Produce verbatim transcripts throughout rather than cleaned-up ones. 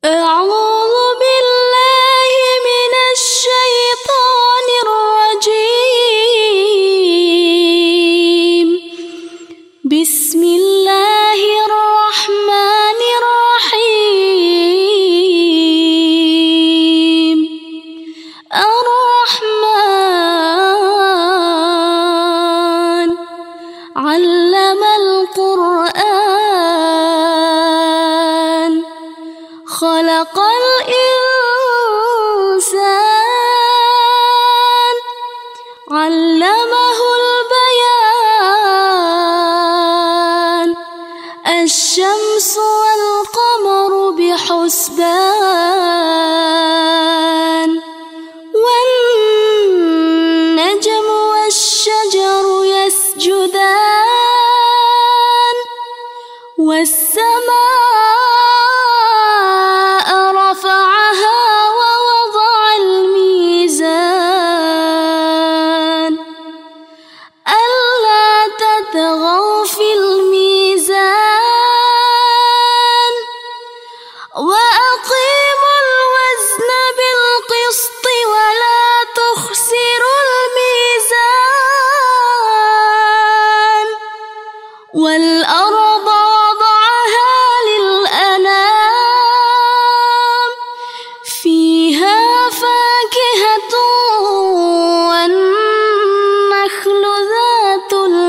أعوذ بالله من الشيطان الرجيم. بسم الله الرحمن الرحيم. الرحمن علم القرآن خلق الإنسان علمه البيان. الشمس والقمر بحسبان والنجم والشجر يسجدان والسماء رفعها ووضع الميزان ألا تطغوا في الميزان وأقيموا الوزن بالقسط ولا تخسروا الميزان. والأرض وضعها للأنام فيها فاكهة والنخل ذات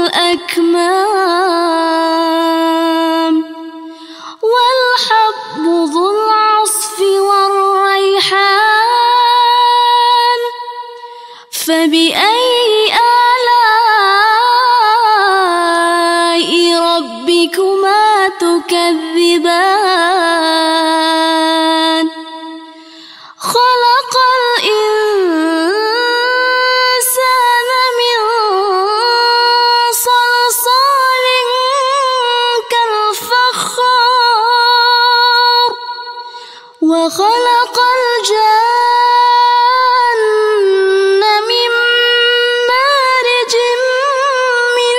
الأكمام والحب ذو العصف والريحان. فبأي آلاء ربكما تكذبان؟ خلق الإنسان من صلصال كالفخار وخلق الجن من مارج من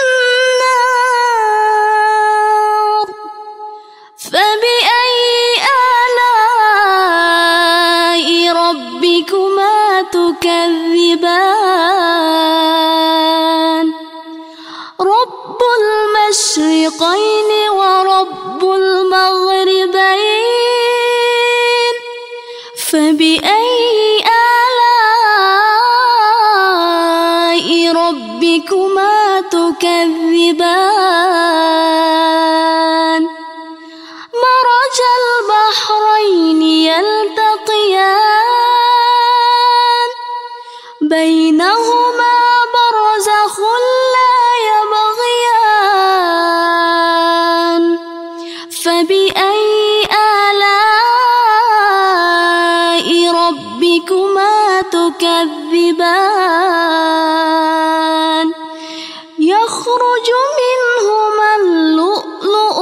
نار. فبأي آلاء ربكما تكذبان؟ رب المشرقين ورب المغربين. فبأي آلاء ربكما تكذبان؟ مرج البحرين يلتقيان بينهما برزخ لا يبغيان. فبأي آلاء ربكما تكذبان؟ يخرج منهما اللؤلؤ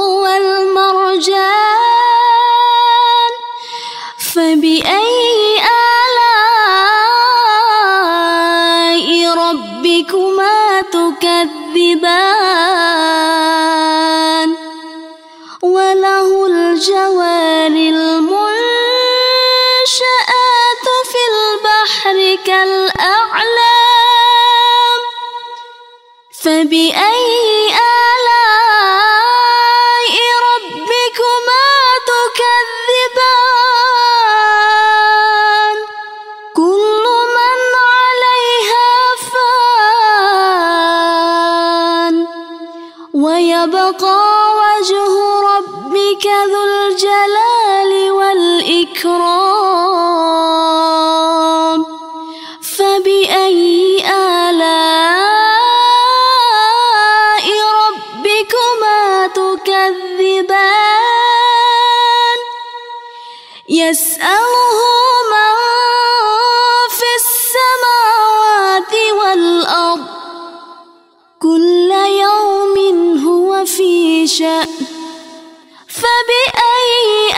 والمرجان. فبأي آلاء ربكما تكذبان؟ وله الجوار المنشآت في البحر كالأعلام. فبأي آلاء ربكما تكذبان؟ كل من عليها فان ويبقى وجه ربك ذو الجلال والإكرام. فبأي آلاء ربكما تكذبان؟ يسأله من في السماوات والأرض كل يوم هو في شأن. فبأي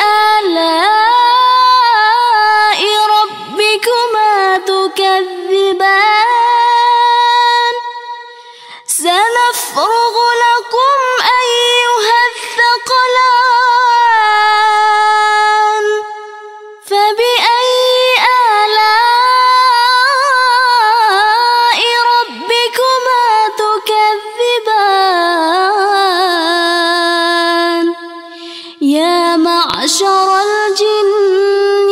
آلاء ربكما تكذبان؟ سنفرغ لكم أيها الثقلان معشر الجن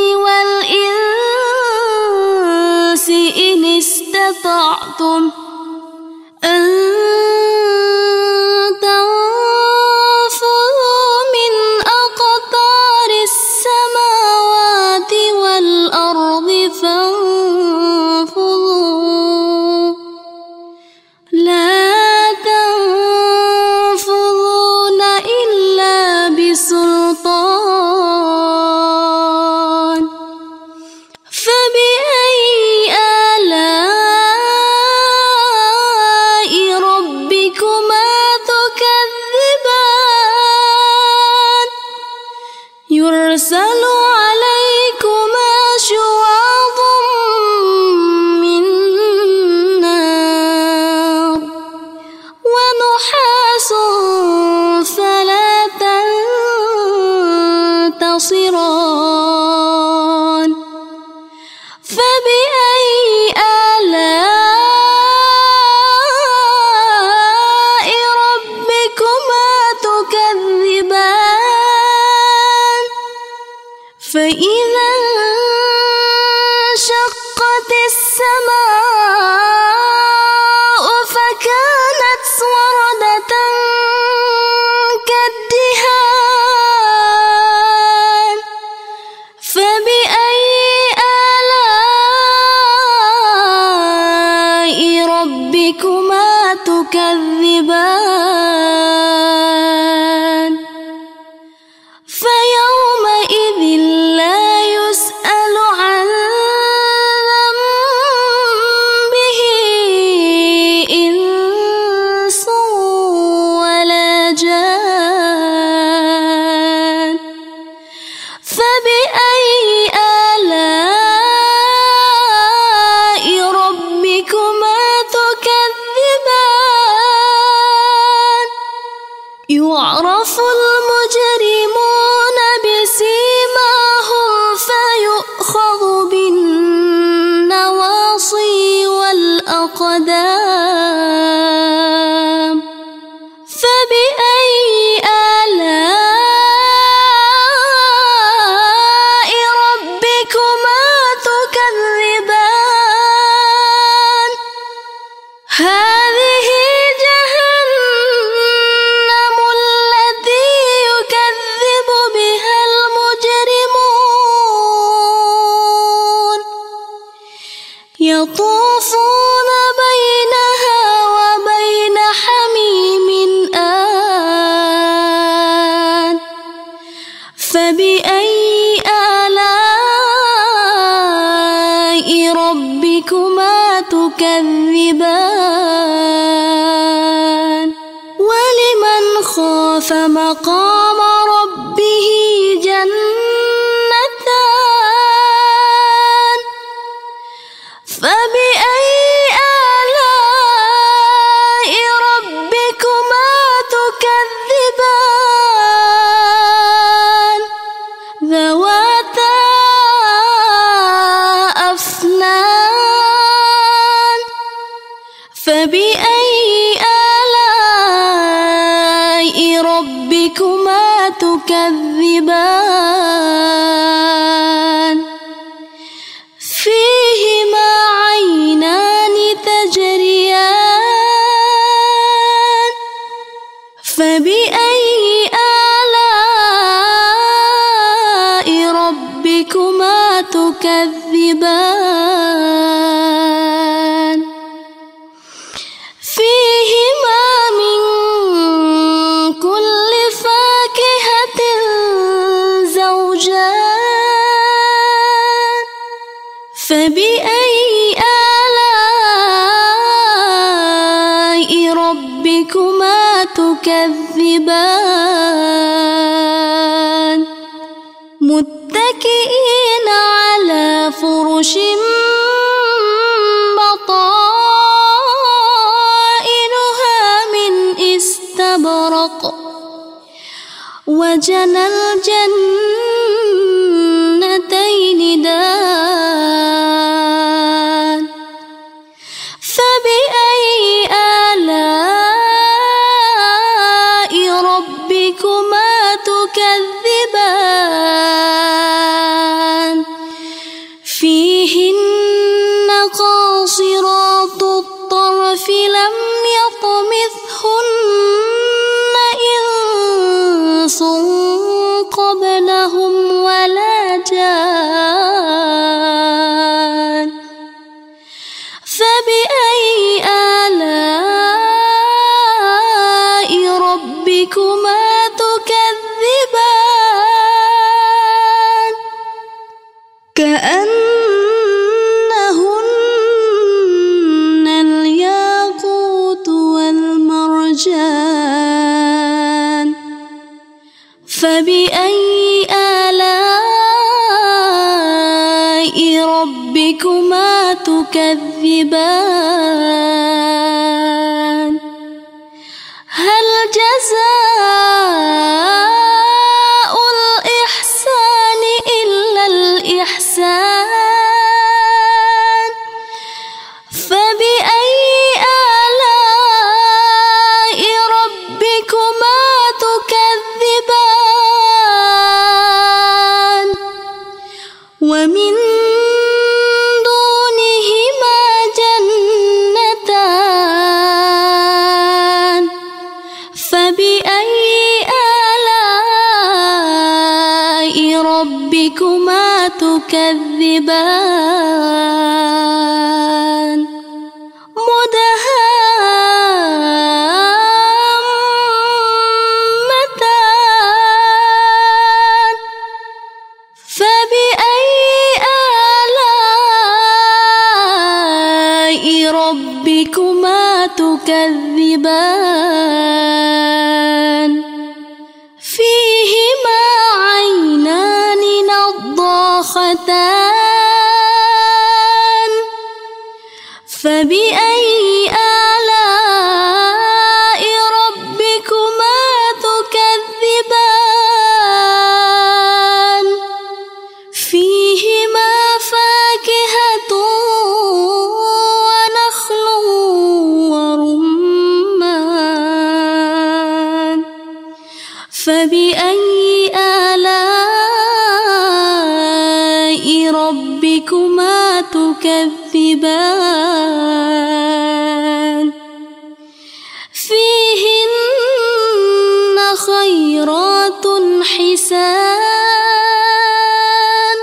والإنس إن استطعتم أن تنفذوا من أقطار السماوات والأرض فانفذوا لا تنفذون إلا بسلطان فبأي آلاء ربكما تكذبان يرسل عليكما شواظ من نار ونحاس فلا تنتصران فبأي آلاء ربكما تكذبان فإذا انشقت السماء فكانت وردة كالدهان فبأي آلاء ربكما تكذبان فيومئذ لا يسأل عن ذنبه إنس ولا جان فبأي آلاء ربكما تكذبان يعرف المجرمون بسيماهم فيؤخذ بالنواصي والأقدام فبأي آلاء ربكما تكذبان هذه جهنم التي يكذب بها المجرمون يطوفون بينها وبين حميم آن فبأي آلاء ربكما تكذبان ولمن خاف مقام ربه جنتان فبأي آلاء ربكما تكذبان ذواتا أفنان فبأي آلاء ربكما تكذبان فيهما عينان تجريان فبأي آلاء ربكما تكذبان فيهما من كل فاكهة زوجان فبأي آلاء ربكما تكذبان متكئين على فرش بطائنها من استبرق وجنى الجنتين دان فبأي آلاء ربكما تكذبان ربكما تكذبان كأنهن الياقوت والمرجان فبأي آلاء ربكما تكذبان هل جزاء الإحسان إلا الإحسان فبأي آلاء ربكما تكذبان ومن دونهما جنتان فبأي آلاء ربكما تكذبان مدهامتان فبأي آلاء ربكما تكذبان فيهما عينان نضاختان فبأي آلاء ربكما تكذبان فيهما فاكهة ونخل ورمان فبأي آلاء ربكما تكذبان فيهن خيرات حسان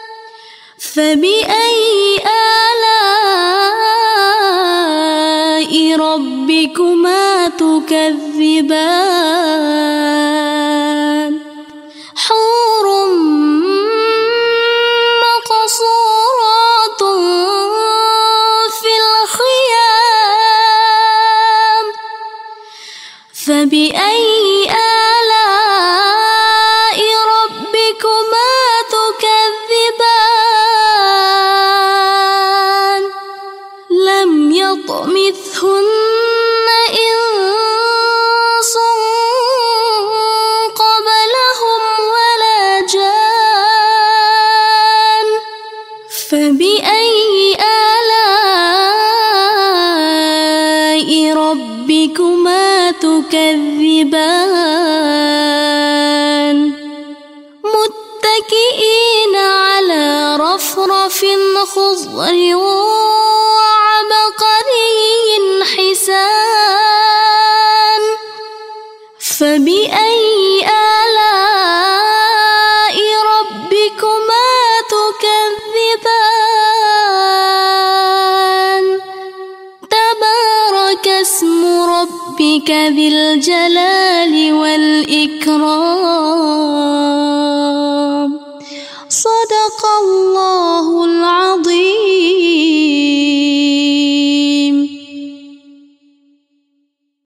فبأي آلاء ربكما تكذبان حور مقصورات في الخيام فبأي آلاء ربكما تكذبان لم يطمثهن إنس قبلهم ولا جان فبأي آلاء ربكما تكذبان متكئين على رفرف خضر وعبقري حسان فبأي آلاء ربكما تكذبان تبارك اسم ربك ذي الجلال والإكرام صدق الله